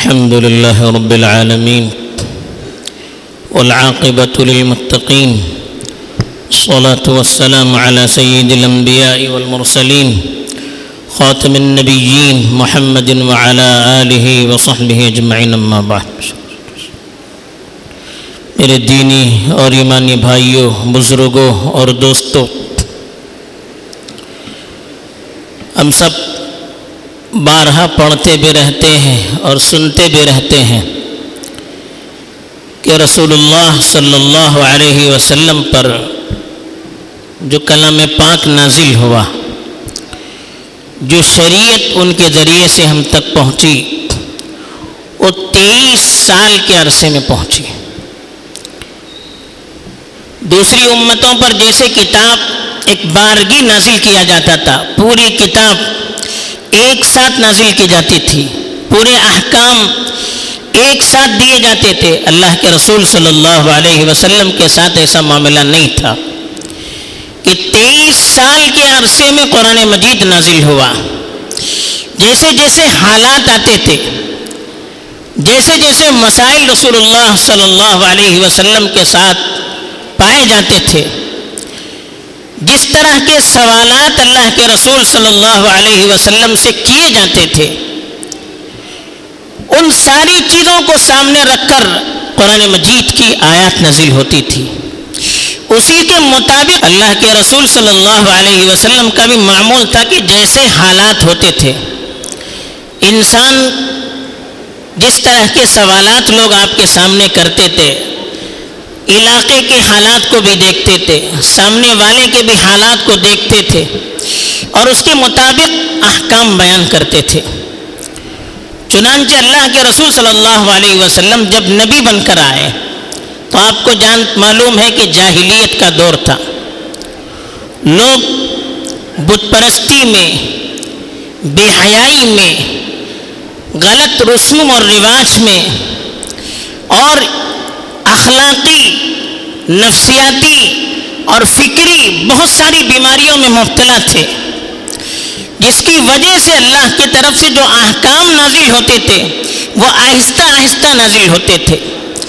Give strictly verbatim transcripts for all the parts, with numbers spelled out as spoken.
الحمد لله رب العالمين والعاقبة للمتقين الصلاة والسلام على سيد الأنبياء والمرسلين خاتم النبيين محمد وعلى آله وصحبه أجمعين أما بعد. میرے دینی اور ایمانی بھائیوں، بزرگوں اور دوستوں، ہم سب بارہا پڑھتے بھی رہتے ہیں اور سنتے بھی رہتے ہیں کہ رسول اللہ صلی اللہ علیہ وسلم پر جو کلام پاک نازل ہوا، جو شریعت ان کے ذریعے سے ہم تک پہنچی، وہ تیئیس سال کے عرصے میں پہنچی. دوسری امتوں پر جیسے کتاب ایک بارگی نازل کیا جاتا تھا، پوری کتاب ایک ساتھ نازل کی جاتی تھی، پورے احکام ایک ساتھ دیے جاتے تھے، اللہ کے رسول صلی اللہ علیہ وسلم کے ساتھ ایسا معاملہ نہیں تھا کہ تیئیس سال کے عرصے میں قرآن مجید نازل ہوا. جیسے جیسے حالات آتے تھے، جیسے جیسے مسائل رسول اللہ صلی اللہ علیہ وسلم کے ساتھ پائے جاتے تھے، جس طرح کے سوالات اللہ کے رسول صلی اللہ علیہ وسلم سے کیے جاتے تھے، ان ساری چیزوں کو سامنے رکھ کر قرآن مجید کی آیات نازل ہوتی تھی. اسی کے مطابق اللہ کے رسول صلی اللہ علیہ وسلم کا بھی معمول تھا کہ جیسے حالات ہوتے تھے، انسان جس طرح کے سوالات لوگ آپ کے سامنے کرتے تھے، علاقے کے حالات کو بھی دیکھتے تھے، سامنے والے کے بھی حالات کو دیکھتے تھے اور اس کے مطابق احکام بیان کرتے تھے. چنانچہ اللہ کے رسول صلی اللہ علیہ وسلم جب نبی بن کر آئے تو آپ کو جان معلوم ہے کہ جاہلیت کا دور تھا. لوگ بت پرستی میں، بے حیائی میں، غلط رسوم اور رواج میں اور اخلاقی، نفسیاتی اور فکری بہت ساری بیماریوں میں مبتلا تھے، جس کی وجہ سے اللہ کی طرف سے جو احکام نازل ہوتے تھے وہ آہستہ آہستہ نازل ہوتے تھے.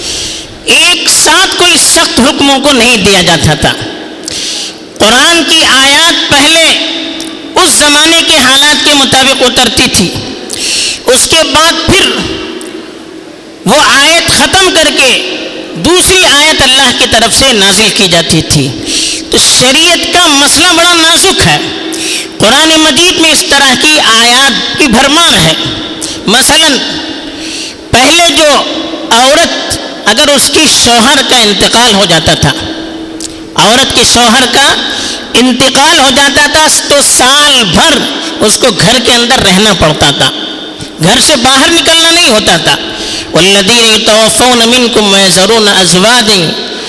ایک ساتھ کوئی سخت حکموں کو نہیں دیا جاتا تھا. قرآن کی آیات پہلے اس زمانے کے حالات کے مطابق اترتی تھی، اس کے بعد پھر وہ آیت ختم کر کے دوسری آیت اللہ کی طرف سے نازل کی جاتی تھی. تو شریعت کا مسئلہ بڑا نازک ہے. قرآن مجید میں اس طرح کی آیات کی بھرمار ہے. مثلا پہلے جو عورت اگر اس کی شوہر کا انتقال ہو جاتا تھا، عورت کے شوہر کا انتقال ہو جاتا تھا تو سال بھر اس کو گھر کے اندر رہنا پڑتا تھا، گھر سے باہر نکلنا نہیں ہوتا تھا. والذین یتوفون منکم ویذرون ازواجا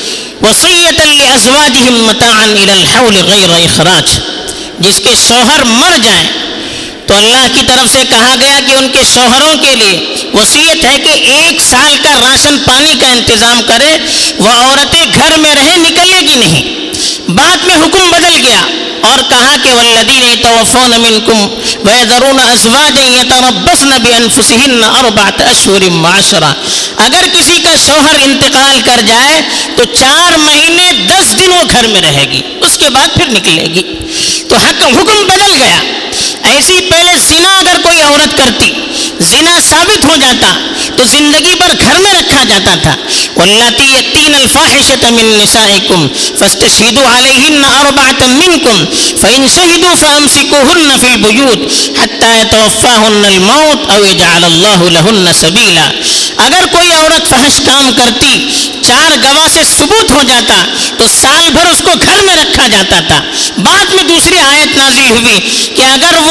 وصیۃ لازواجہم متاعا الی الحول غیر اخراج. جس کے شوہر مر جائیں تو اللہ کی طرف سے کہا گیا کہ ان کے شوہروں کے لیے وصیت ہے کہ ایک سال کا راشن پانی کا انتظام کرے، وہ عورتیں گھر میں رہیں، نکلے گی نہیں. بعد میں حکم بدل گیا اور کہا کہ والذین یتوفون منکم ویذرون ازواجا یتربصن بانفسہن اربعۃ اشہر وعشرا. اگر کسی کا شوہر انتقال کر جائے تو چار مہینے دس دن وہ گھر میں رہے گی، اس کے بعد پھر نکلے گی. تو حکم بدل گیا. ایسی پہلے زنا اگر کوئی عورت کرتی، زنا ثابت ہو جاتا تو زندگی بھر گھر میں رکھا جاتا تھا. واللاتی یاتین الفاحشۃ من نسائکم فاستشہدوا علیہن اربعۃ منکم فإن شہدوا فامسکوہن فی البیوت حتی یتوفاہن الموت او یجعل اللہ لہن سبیلا. اگر کوئی عورت فحش کام کرتی، چار گواہ سے ثبوت ہو جاتا تو سال بھر اس کو گھر میں رکھا جاتا تھا. بعد میں دوسری آیت نازل ہوئی کہ اگر وہ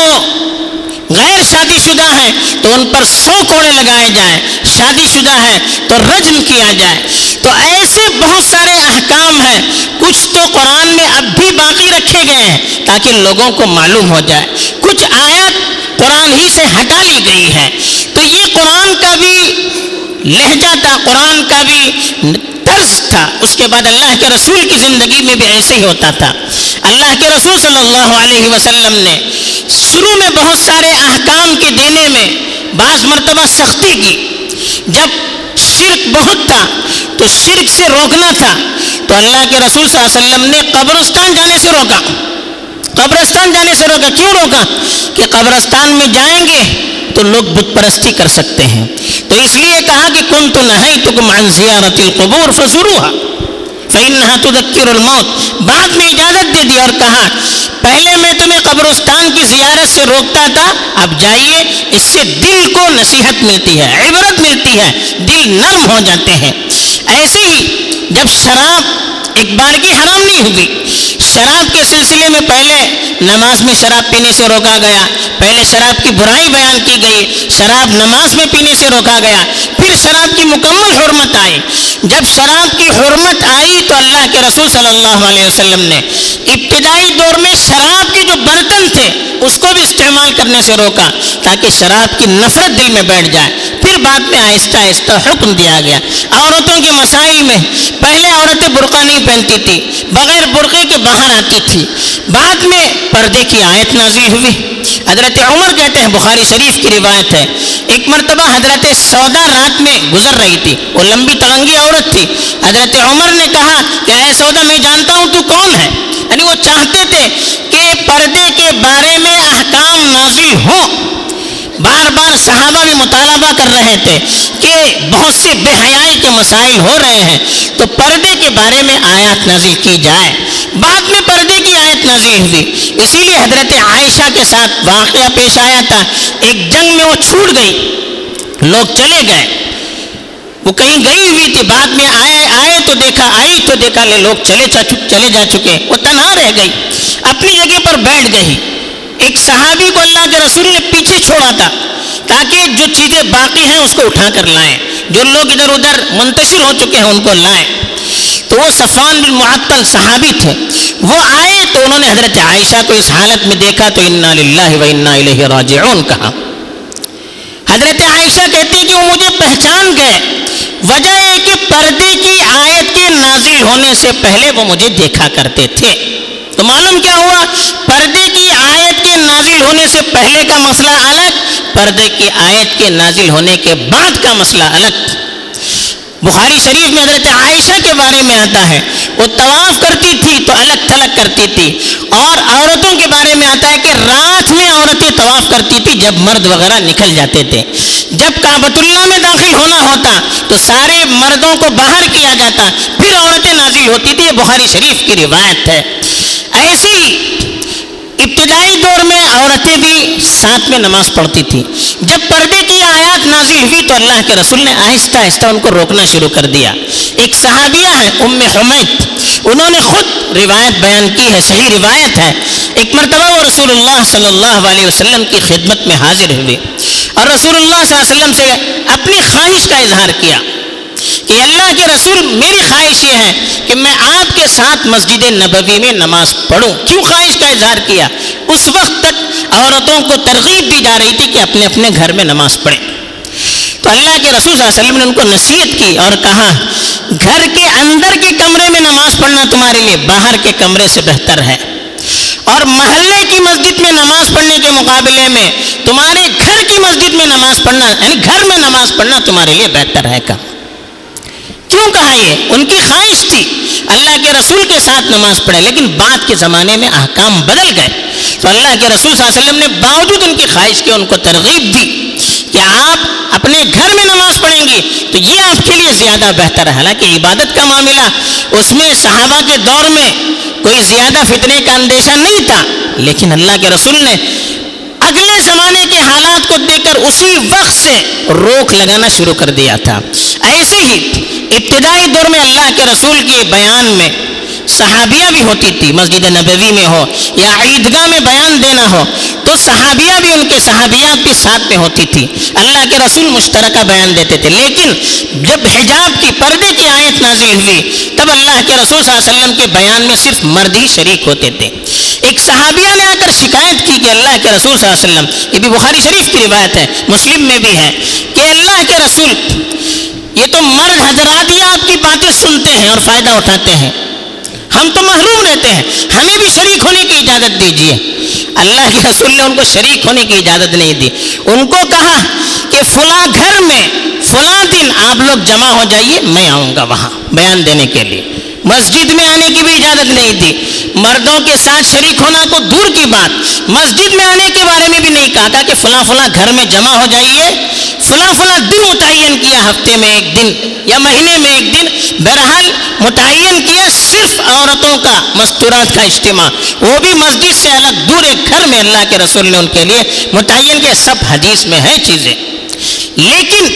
غیر شادی شدہ ہیں تو ان پر سو کوڑے لگائے جائیں، شادی شدہ ہے تو رجم کیا جائے. تو ایسے بہت سارے احکام ہیں، کچھ تو قرآن میں اب بھی باقی رکھے گئے ہیں تاکہ لوگوں کو معلوم ہو جائے، کچھ آیات قرآن ہی سے ہٹا لی گئی ہے. تو یہ قرآن کا بھی لہجہ تھا، قرآن کا بھی طرز تھا. اس کے بعد اللہ کے رسول کی زندگی میں بھی ایسے ہی ہوتا تھا. اللہ کے رسول صلی اللہ علیہ وسلم نے شروع میں بہت سارے احکام کے دینے میں بعض مرتبہ سختی کی، جب شرک بہت تھا تو شرک سے روکنا تھا، تو اللہ کے رسول صلی اللہ علیہ وسلم نے قبرستان جانے سے روکا۔ قبرستان جانے سے روکا، کیوں روکا؟ کہ قبرستان میں جائیں گے تو لوگ بت پرستی کر سکتے ہیں، تو اس لیے کہا کہ کنت نہیتکم عن زیارت القبور فزوروها فإنها تذکر الموت۔ بعد میں اجازت دے دی اور کہا پہلے میں تمہیں قبرستان کی زیارت سے روکتا تھا، اب جائیے، اس سے دل کو نصیحت ملتی ہے، عبرت ملتی ہے، دل نرم ہو جاتے ہیں۔ ایسے ہی جب شراب ایک بارگی حرام نہیں ہوگی، شراب کے سلسلے میں پہلے نماز میں شراب پینے سے روکا گیا، پہلے شراب کی برائی بیان کی گئی، شراب نماز میں پینے سے روکا گیا، پھر شراب کی مکمل حرمت آئی۔ جب شراب کی حرمت آئی تو اللہ کے رسول صلی اللہ علیہ وسلم نے ابتدائی دور میں شراب کے جو برتن تھے اس کو بھی استعمال کرنے سے روکا تاکہ شراب کی نفرت دل میں بیٹھ جائے۔ پھر بعد میں آہستہ آہستہ حکم دیا گیا۔ عورتوں کے مسائل میں پہلے عورتیں برقع نہیں پہنتی تھی، بغیر برقعے کے باہر آتی تھی، بعد میں پردے کی آیت نازل ہوئی۔ حضرت عمر کہتے ہیں، بخاری شریف کی روایت ہے، ایک مرتبہ حضرت سودا رات میں گزر رہی تھی، وہ لمبی تڑنگی عورت تھی۔ حضرت عمر نے کہا کہ اے سودا میں جانتا ہوں تو کون ہے، یعنی وہ چاہتے تھے کہ پردے کے بارے میں احکام نازل ہوں۔ بار بار صحابہ بھی مطالبہ کر رہے تھے کہ بہت سے بے حیائی کے مسائل ہو رہے ہیں تو پردے کے بارے میں آیات نازل کی جائے۔ بعد میں پردے کی آیت نازل ہوئی، اسی لیے حضرت عائشہ کے ساتھ واقعہ پیش آیا تھا، ایک جنگ میں وہ چھوٹ گئی، لوگ چلے گئے، وہ کہیں گئی ہوئی تھی، بعد میں آئے آئے تو دیکھا آئی تو دیکھا لے لوگ چلے چلے جا چکے، وہ تنہا رہ گئی، اپنی جگہ پر بیٹھ گئی۔ ایک صحابی کو اللہ کے رسول نے پیچھے چھوڑا تھا تاکہ جو چیزیں باقی ہیں اس کو اٹھا کر لائیں، جو لوگ ادھر ادھر منتشر ہو چکے ہیں ان کو لائیں۔ تو وہ صفوان بن معطل صحابی تھے، وہ آئے تو انہوں نے حضرت عائشہ کو اس حالت میں دیکھا تو انا للہ و انا الیہ راجعون کہا۔ حضرت عائشہ کہتی کہ وہ مجھے پہچان گئے، وجہ ہے کہ پردے کی آیت کے نازل ہونے سے پہلے وہ مجھے دیکھا کرتے تھے۔ تو معلوم کیا ہوا، پردے کی آیت کے نازل ہونے سے پہلے کا مسئلہ الگ، پردے کی آیت کے نازل ہونے کے بعد کا مسئلہ الگ۔ بخاری شریف میں حضرت عائشہ کے بارے میں آتا ہے، وہ طواف کرتی تھی تو الگ تھلگ کرتی تھی، اور عورتوں کے بارے میں آتا ہے کہ رات میں عورتیں طواف کرتی تھی جب مرد وغیرہ نکل جاتے تھے، جب کعبۃ اللہ میں داخل ہونا ہوتا تو سارے مردوں کو باہر کیا جاتا، پھر عورتیں نازل ہوتی تھی، یہ بخاری شریف کی روایت ہے۔ ایسی ابتدائی دور میں عورتیں بھی ساتھ میں نماز پڑھتی تھی، جب پردے کی آیات نازل ہوئی تو اللہ کے رسول نے آہستہ آہستہ ان کو روکنا شروع کر دیا۔ ایک صحابیہ ہے ام حمید، انہوں نے خود روایت بیان کی ہے، صحیح روایت ہے، ایک مرتبہ وہ رسول اللہ صلی اللہ علیہ وسلم کی خدمت میں حاضر ہوئے اور رسول اللہ صلی اللہ علیہ وسلم سے اپنی خواہش کا اظہار کیا کہ اللہ کے رسول میری خواہش یہ ہے کہ میں آپ کے ساتھ مسجد نبوی میں نماز پڑھوں۔ کیوں خواہش کا اظہار کیا؟ اس وقت تک عورتوں کو ترغیب دی جا رہی تھی کہ اپنے اپنے گھر میں نماز پڑھیں، تو اللہ کے رسول صلی اللہ علیہ وسلم نے ان کو نصیحت کی اور کہا گھر کے اندر کے کمرے میں نماز پڑھنا تمہارے لیے باہر کے کمرے سے بہتر ہے، اور محلے کی مسجد میں نماز پڑھنے کے مقابلے میں تمہارے گھر کی مسجد میں نماز پڑھنا، یعنی گھر میں نماز پڑھنا تمہارے لیے بہتر ہے۔ کہا کیوں کہا؟ یہ ان کی خواہش تھی اللہ کے رسول کے ساتھ نماز پڑھے، لیکن بعد کے زمانے میں احکام بدل گئے تو اللہ کے رسول صلی اللہ علیہ وسلم نے باوجود ان کی خواہش کے ان کو ترغیب دی کہ آپ اپنے گھر میں نماز پڑھیں گی تو یہ آپ کے لیے زیادہ بہتر ہے۔ حالانکہ عبادت کا معاملہ اس میں صحابہ کے دور میں کوئی زیادہ فتنے کا اندیشہ نہیں تھا، لیکن اللہ کے رسول نے اگلے زمانے کے حالات کو دیکھ کر اسی وقت سے روک لگانا شروع کر دیا تھا۔ ایسے ہی ابتدائی دور میں اللہ کے رسول کے بیان میں صحابیہ بھی ہوتی تھی، مسجد نبوی میں ہو یا عیدگاہ میں بیان دینا ہو تو صحابیہ بھی، ان کے صحابیات بھی ساتھ میں ہوتی تھی، اللہ کے رسول مشترکہ بیان دیتے تھے۔ لیکن جب حجاب کی پردے کی آیت نازل ہوئی تب اللہ کے رسول صلی اللہ علیہ وسلم کے بیان میں صرف مرد ہی شریک ہوتے تھے۔ ایک صحابیہ نے آ کر شکایت کی کہ اللہ کے رسول صلی اللہ علیہ وسلم، یہ بھی بخاری شریف کی روایت ہے، مسلم میں بھی ہے، کہ اللہ کے رسول یہ تو مرد حضرات ہی آپ کی باتیں سنتے ہیں اور فائدہ اٹھاتے ہیں، ہم تو محروم رہتے ہیں، ہمیں بھی شریک ہونے کی اجازت دیجیے۔ اللہ کے رسول نے ان کو شریک ہونے کی اجازت نہیں دی، ان کو کہا کہ فلاں گھر میں فلاں دن آپ لوگ جمع ہو جائیے، میں آؤں گا وہاں بیان دینے کے لیے۔ مسجد میں آنے کی بھی اجازت نہیں تھی، مردوں کے ساتھ شریک ہونا کو دور کی بات، مسجد میں آنے کے بارے میں بھی نہیں کہا تھا کہ فلاں فلاں گھر میں جمع ہو جائیے، فلاں فلاں دن متعین کیا، ہفتے میں ایک دن یا مہینے میں ایک دن، بہرحال متعین کیا صرف عورتوں کا مستورات کا اجتماع، وہ بھی مسجد سے الگ دور ایک گھر میں اللہ کے رسول نے ان کے لیے متعین کیا۔ سب حدیث میں ہے چیزیں، لیکن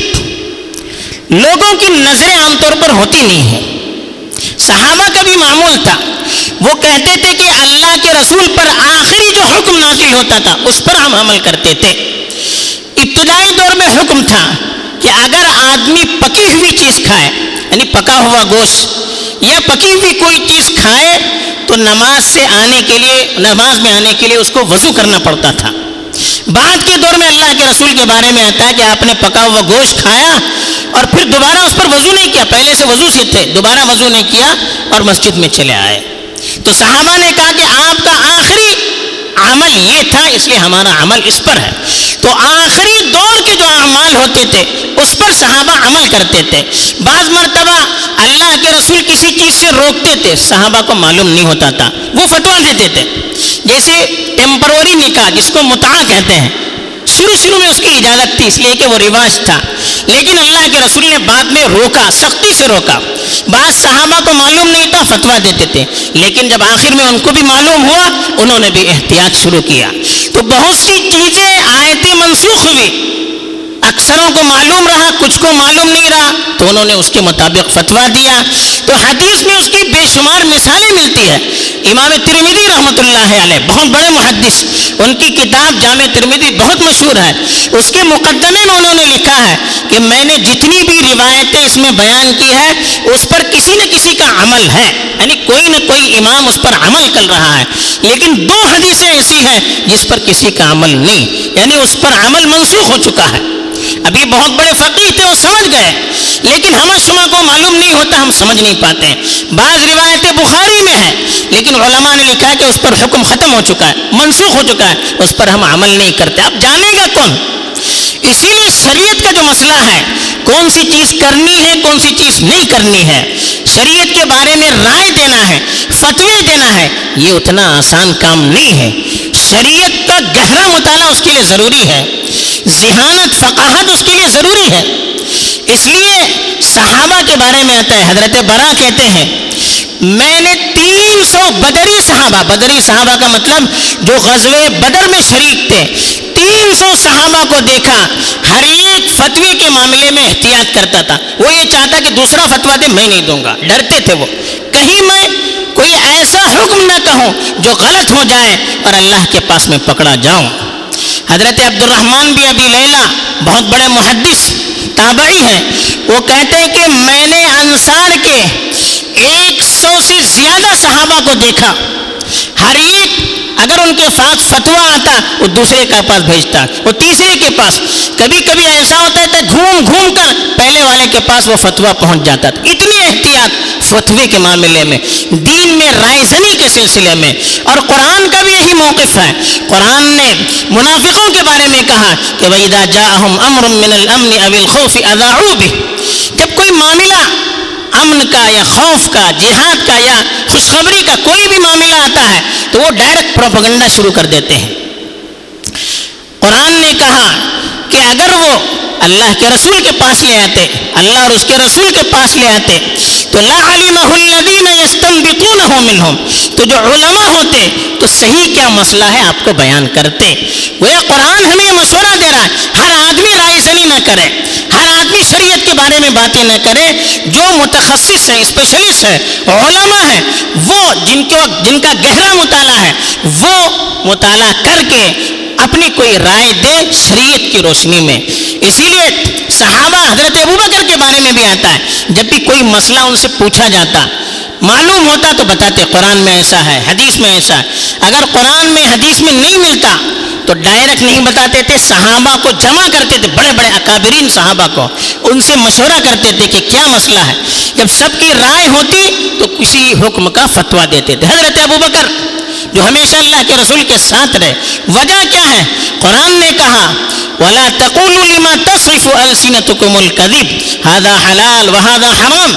لوگوں کی نظریں عام طور پر ہوتی نہیں ہیں۔ صحابہ کا بھی معمول تھا، وہ کہتے تھے کہ اللہ کے رسول پر آخری جو حکم نازل ہوتا تھا اس پر ہم عمل کرتے تھے۔ ابتدائی دور میں حکم تھا کہ اگر آدمی پکی ہوئی چیز کھائے، یعنی پکا ہوا گوشت یا پکی ہوئی کوئی چیز کھائے تو نماز سے آنے کے لیے نماز میں آنے کے لیے اس کو وضو کرنا پڑتا تھا۔ بعد کے دور میں اللہ کے رسول کے بارے میں آتا ہے کہ آپ نے پکا ہوا گوشت کھایا اور پھر دوبارہ اس پر وضو نہیں کیا، پہلے سے وضو سے تھے، دوبارہ وضو نہیں کیا اور مسجد میں چلے آئے۔ تو صحابہ نے کہا کہ آپ کا آخری عمل یہ تھا، اس لیے ہمارا عمل اس پر ہے۔ تو آخری دور کے جو اعمال ہوتے تھے اس پر صحابہ عمل کرتے تھے۔ بعض مرتبہ اللہ کے رسول کسی چیز سے روکتے تھے، صحابہ کو معلوم نہیں ہوتا تھا، وہ فتویٰ دیتے تھے، جیسے ٹیمپروری نکاح جس کو متعہ کہتے ہیں، شروع شروع میں اس کی اجازت تھی اس لیے کہ وہ رواج تھا، لیکن اللہ کے رسول نے بعد میں روکا، سختی سے روکا۔ بعض صحابہ کو معلوم نہیں تھا، فتویٰ دیتے تھے، لیکن جب آخر میں ان کو بھی معلوم ہوا انہوں نے بھی احتیاط شروع کیا۔ تو بہت سی چیزیں آیتیں منسوخ ہوئی، اکثروں کو معلوم رہا، کچھ کو معلوم نہیں رہا، تو انہوں نے اس کے مطابق فتویٰ دیا۔ تو حدیث میں اس کی بے شمار مثالیں ملتی ہے۔ امام ترمذی رحمۃ اللہ علیہ بہت بڑے محدث، ان کی کتاب جامع ترمذی بہت مشہور ہے، اس کے مقدمے میں انہوں نے لکھا ہے کہ میں نے جتنی بھی روایتیں اس میں بیان کی ہے اس پر کسی نہ کسی کا عمل ہے، یعنی کوئی نہ کوئی امام اس پر عمل کر رہا ہے، لیکن دو حدیثیں ایسی ہیں جس پر کسی کا عمل نہیں، یعنی اس پر عمل منسوخ ہو چکا ہے۔ ابھی بہت بڑے فقیہ تھے، وہ سمجھ گئے، لیکن ہم شما کو معلوم نہیں ہوتا، ہم سمجھ نہیں پاتے ہیں۔ بعض روایتیں بخاری میں ہیں لیکن علماء نے لکھا ہے کہ اس پر حکم ختم ہو چکا ہے، منسوخ ہو چکا ہے، اس پر ہم عمل نہیں کرتے۔ اب جانے گا کون؟ اسی لیے شریعت کا جو مسئلہ ہے، کون سی چیز کرنی ہے کون سی چیز نہیں کرنی ہے، شریعت کے بارے میں رائے دینا ہے، فتوے دینا ہے، یہ اتنا آسان کام نہیں ہے۔ شریعت کا گہرا مطالعہ اس کے لیے ضروری ہے، ذہانت فقاہت اس کے لیے ضروری ہے۔ اس لیے صحابہ کے بارے میں آتا ہے، حضرت برا کہتے ہیں میں نے تین سو بدری صحابہ، بدری صحابہ کا مطلب جو غزوہ بدر میں شریک تھے، تین سو صحابہ کو دیکھا، ہر ایک فتوے کے معاملے میں احتیاط کرتا تھا، وہ یہ چاہتا کہ دوسرا فتویٰ دے، میں نہیں دوں گا، ڈرتے تھے وہ، کہیں میں کوئی ایسا حکم نہ کہوں جو غلط ہو جائے اور اللہ کے پاس میں پکڑا جاؤں۔ حضرت عبد الرحمن بن ابی لیلہ بہت بڑے محدث تابعی ہیں، وہ کہتے ہیں کہ میں نے انصار کے ایک سو سے زیادہ صحابہ کو دیکھا، ہر ایک اگر ان کے پاس فتویٰ آتا وہ دوسرے کے پاس بھیجتا، وہ تیسرے کے پاس، کبھی کبھی ایسا ہوتا تھا گھوم گھوم کر پہلے والے کے پاس وہ فتویٰ پہنچ جاتا تھا۔ اتنی احتیاط فتوے کے معاملے میں، دین میں رائے زنی کے سلسلے میں۔ اور قرآن کا بھی یہی موقف ہے، قرآن نے منافقوں کے بارے میں کہا کہ وَإِذَا جَاءَهُمْ أَمْرٌ مِّنَ الْأَمْنِ أَوِ الْخَوْفِ أَذَاعُوا بِهِ، جب کوئی معاملہ امن کا یا خوف کا، جہاد کا یا خوشخبری کا کوئی بھی معاملہ آتا ہے تو وہ ڈائریکٹ پروپیگنڈا شروع کر دیتے ہیں۔ قرآن نے کہا کہ اگر وہ اللہ کے رسول کے پاس لے آتے، اللہ اور اس کے رسول کے پاس لے آتے تو لَعَلِمَهُ الَّذِينَ يَسْتَنبِطُونَهُ مِنْهُمْ، تو جو علماء ہوتے تو صحیح کیا مسئلہ ہے آپ کو بیان کرتے۔ وہ قرآن ہمیں مشورہ دے رہا ہے، ہر آدمی رائے زنی نہ کرے، ہر آدمی شریعت کے بارے میں باتیں نہ کرے، جو متخصص ہیں، اسپیشلسٹ ہیں، علماء ہیں، وہ جن کو جن کا گہرا مطالعہ ہے وہ مطالعہ کر کے اپنی کوئی رائے دے شریعت کی روشنی میں۔ اسی لیے صحابہ حضرت ابوبکر کے بارے میں بھی آتا ہے، جب بھی کوئی مسئلہ ان سے پوچھا جاتا، معلوم ہوتا تو بتاتے قرآن میں ایسا ہے، حدیث میں ایسا ہے۔ اگر قرآن میں حدیث میں نہیں ملتا تو ڈائریکٹ نہیں بتاتے تھے، صحابہ کو جمع کرتے تھے، بڑے بڑے اکابرین صحابہ کو، ان سے مشورہ کرتے تھے کہ کیا مسئلہ ہے۔ جب سب کی رائے ہوتی تو کسی حکم کا فتویٰ دیتے تھے۔ حضرت ابوبکر جو ہمیشہ اللہ کے رسول کے ساتھ رہے. وجہ کیا ہے؟ قرآن نے کہا وَلَا تَقُولُوا لِمَا تَصِفُ أَلْسِنَتُكُمُ الْكَذِبَ هَذَا حَلَالٌ وَهَذَا حَرَامٌ.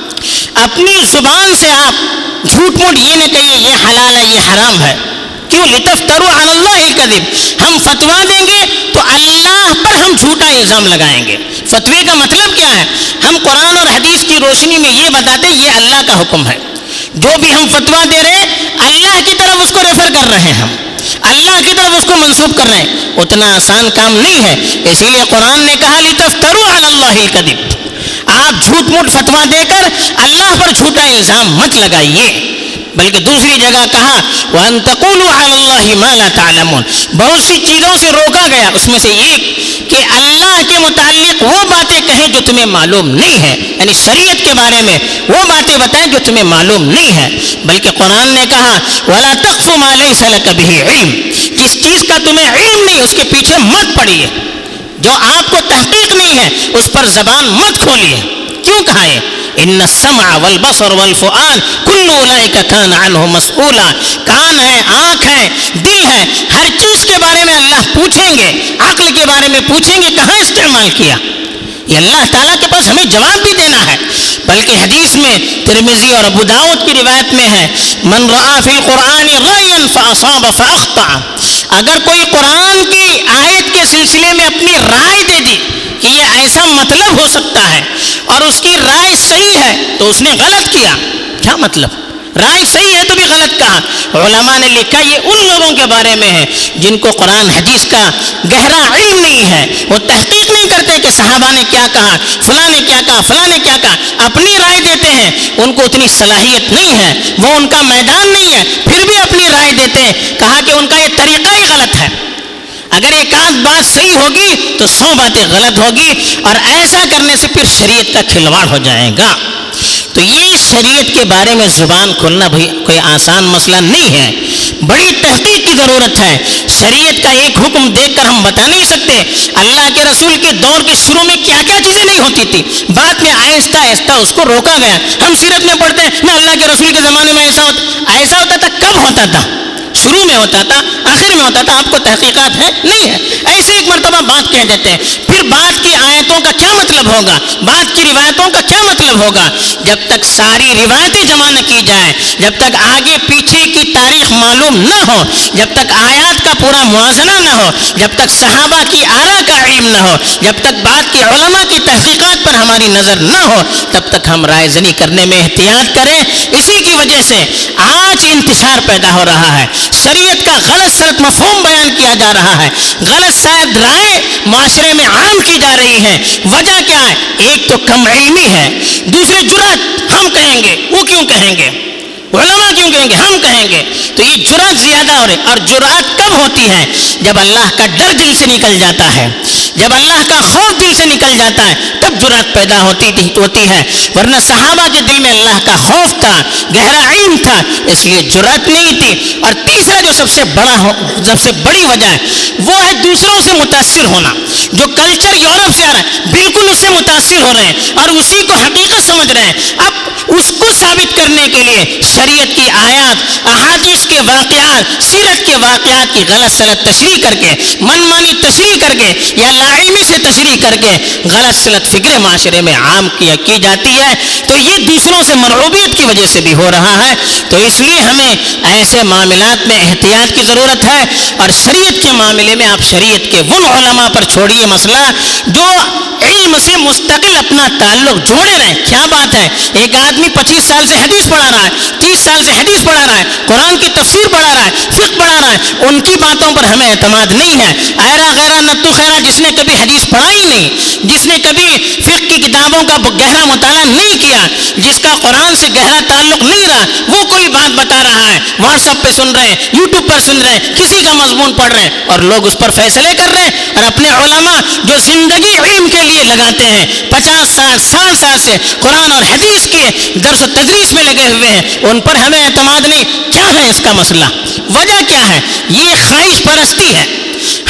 اپنی زبان سے آپ جھوٹ موٹ یہ نہ کہیے یہ حلال ہے یہ حرام ہے. کیوں؟ لِتَفْتَرُوا عَلَى اللَّهِ الْكَذِبَ. ہم فتویٰ دیں گے تو اللہ پر ہم جھوٹا الزام لگائیں گے. فتوے کا مطلب کیا ہے؟ ہم قرآن اور حدیث کی روشنی میں یہ بتاتے ہیں یہ اللہ کا حکم ہے. جو بھی ہم فتویٰ دے رہے ہیں اللہ کی طرف اس کو ریفر کر رہے ہیں, ہم اللہ کی طرف اس کو منسوب کر رہے ہیں. اتنا آسان کام نہیں ہے. اسی لیے قرآن نے کہا لِتَفْتَرُوا عَلَى اللَّهِ الْكَذِبَ. آپ جھوٹ موٹ فتویٰ دے کر اللہ پر جھوٹا الزام مت لگائیے. بلکہ دوسری جگہ کہا وَأَن تَقُولُوا عَلَى اللَّهِ مَا لَا تَعْلَمُونَ. بہت سی چیزوں سے روکا گیا, اس میں سے ایک کہ اللہ کے متعلق وہ باتیں کہیں جو تمہیں معلوم نہیں ہے, یعنی شریعت کے بارے میں وہ باتیں بتائیں جو تمہیں معلوم نہیں ہے. بلکہ قرآن نے کہا وَلَا تَقْفُ مَا لَيْسَ لَكَ بِهِ عِلْمٌ. جس چیز کا تمہیں علم نہیں اس کے پیچھے مت پڑیے, جو آپ کو تحقیق نہیں ہے اس پر زبان مت کھولیے. کیوں کہا ہے ان السمع والبصر والفؤاد كل اولئک کان عنہ مسئولا. کان ہے, آنکھ ہے, دل ہے, ہر چیز کے بارے میں اللہ پوچھیں گے. عقل کے بارے میں پوچھیں گے کہاں استعمال کیا, یہ اللہ تعالیٰ کے پاس ہمیں جواب بھی دینا ہے. بلکہ حدیث میں ترمذی اور ابو داؤد کی روایت میں ہے من رأى في القرآن رأيا فأصاب فأخطأ. اگر کوئی قرآن کی آیت کے سلسلے میں اپنی رائے دے دی کہ یہ ایسا مطلب ہو سکتا ہے اور اس کی رائے صحیح ہے تو اس نے غلط کیا. کیا مطلب؟ رائے صحیح ہے تو بھی غلط کہا. علماء نے لکھا یہ ان لوگوں کے بارے میں ہے جن کو قرآن حدیث کا گہرا علم نہیں ہے, وہ تحقیق نہیں کرتے کہ صحابہ نے کیا کہا, فلاں نے کیا کہا, فلاں نے کیا کہا, اپنی رائے دیتے ہیں. ان کو اتنی صلاحیت نہیں ہے, وہ ان کا میدان نہیں ہے, پھر بھی اپنی رائے دیتے ہیں. کہا کہ ان کا یہ طریقہ ہی غلط ہے. اگر ایک آدھ بات صحیح ہوگی تو سو باتیں غلط ہوگی, اور ایسا کرنے سے پھر شریعت کا کھلواڑ ہو جائے گا. تو یہ شریعت کے بارے میں زبان کھولنا بھی کوئی آسان مسئلہ نہیں ہے, بڑی تحقیق کی ضرورت ہے. شریعت کا ایک حکم دیکھ کر ہم بتا نہیں سکتے. اللہ کے رسول کے دور کے شروع میں کیا کیا چیزیں نہیں ہوتی تھی, بعد میں آہستہ آہستہ اس کو روکا گیا. ہم سیرت میں پڑھتے ہیں نہ اللہ کے رسول کے زمانے میں ایسا ہوتا ایسا ہوتا تھا. کب ہوتا تھا؟ شروع میں ہوتا تھا, آخر میں ہوتا تھا. آپ کو تحقیقات ہے نہیں ہے, ایسے ایک مرتبہ بات کہہ دیتے ہیں. پھر بات کی آیتوں کا کیا مطلب ہوگا, بات کی روایتوں کا کیا مطلب ہوگا. جب تک ساری روایتیں جمع نہ کی جائیں, جب تک آگے پیچھے کی تاریخ معلوم نہ ہو, جب تک آیات کا پورا موازنہ نہ ہو, جب تک صحابہ کی آراء کا علم نہ ہو, جب تک بات کی علماء کی تحقیقات پر ہماری نظر نہ ہو, تب تک ہم رائے زنی کرنے میں احتیاط کریں. اسی کی وجہ سے آج انتشار پیدا ہو رہا ہے, شریعت کا غلط سلط مفہوم بیان کیا جا رہا ہے, غلط شاید رائے معاشرے میں عام کی جا رہی ہے. وجہ کیا ہے؟ ایک تو کم علمی ہے, دوسرے جرأت. ہم کہیں گے, وہ کیوں کہیں گے, علماء کیوں کہیں گے, ہم کہیں گے. تو یہ جرأت زیادہ ہو رہی. اور جرأت کب ہوتی ہے؟ جب اللہ کا ڈر دل سے نکل جاتا ہے, جب اللہ کا خوف دل سے نکل جاتا ہے, تب جرأت پیدا ہوتی ہوتی ہے. ورنہ صحابہ کے دل میں اللہ کا خوف تھا, گہرا علم تھا, اس لیے جرأت نہیں تھی. اور تیسرا جو سب سے بڑا ہو, سب سے بڑی وجہ ہے وہ ہے دوسروں سے متاثر ہونا. جو کلچر یورپ سے آ رہا ہے بالکل اس سے متاثر ہو رہے ہیں اور اسی کو حقیقت سمجھ رہے ہیں. اب اس کو ثابت کرنے کے لیے شریعت کی آیات, احادیث کے واقعات, سیرت کے واقعات کی غلط سلط تشریح کر کے, من مانی تشریح کر کے یا لاعلمی سے تشریح کر کے غلط سلط فکر معاشرے میں عام کیا کی جاتی ہے. تو یہ دوسروں سے مرعوبیت کی وجہ سے بھی ہو رہا ہے. تو اس لیے ہمیں ایسے معاملات میں احتیاط کی ضرورت ہے. اور شریعت کے معاملے میں آپ شریعت کے ان علماء پر چھوڑیے مسئلہ جو علم سے مستقل اپنا تعلق جوڑے رہے. کیا بات ہے, ایک آدمی پچیس سال سے حدیث پڑھا رہا ہے, تیس سال سے حدیث پڑھا رہا ہے, قرآن کی تفسیر پڑھا رہا ہے, فقہ پڑھا رہا ہے, ان کی باتوں پر ہمیں اعتماد نہیں ہے. ایرا غیرہ نتو خیرہ جس نے کبھی حدیث پڑھا ہی نہیں, جس نے کبھی فقہ کی کتابوں کا گہرا مطالعہ نہیں کیا, جس کا قرآن سے گہرا تعلق نہیں رہا, وہ کوئی بات بتا رہا ہے, واٹس ایپ پہ سن رہے ہیں, یوٹیوب پر سن رہے ہیں, کسی کا مضمون پڑھ رہے ہیں اور لوگ اس پر فیصلے کر رہے ہیں. اور اپنے علماء جو زندگی علم کے لیے لگاتے ہیں, پچاس سال سال سال سے قرآن اور حدیث کے درس و تدریس میں لگے ہوئے ہیں, ان پر ہمیں اعتماد نہیں. کیا ہے اس کا مسئلہ, وجہ کیا ہے؟ یہ خواہش پرستی ہے.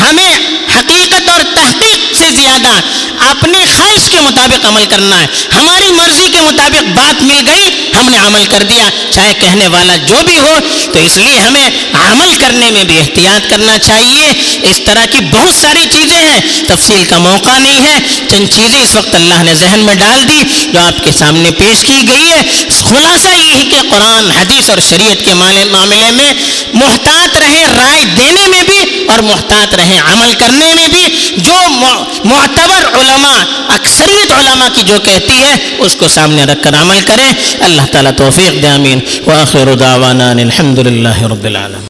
ہمیں حقیقت اور تحقیق سے زیادہ اپنی خواہش کے مطابق عمل کرنا ہے. ہماری مرضی کے مطابق بات مل گئی، ہم نے عمل کر دیا، چاہے کہنے والا جو بھی ہو. تو اس لیے ہمیں عمل کرنے میں بھی احتیاط کرنا چاہیے. اس طرح کی بہت ساری چیزیں ہیں، تفصیل کا موقع نہیں ہے. چند چیزیں اس وقت اللہ نے ذہن میں ڈال دی جو آپ کے سامنے پیش کی گئی ہے. خلاصہ یہ ہے کہ قرآن، حدیث اور شریعت کے معاملے میں محتاط رہیں، رائے دینے میں بھی اور محتاط رہیں عمل کرنے میں بھی. جو معتبر علماء، اکثریت علماء کی جو کہتی ہے اس کو سامنے رکھ کر عمل کریں. اللہ تعالیٰ توفیق دے. آمین. وآخر دعوانا الحمد للہ رب العالمین.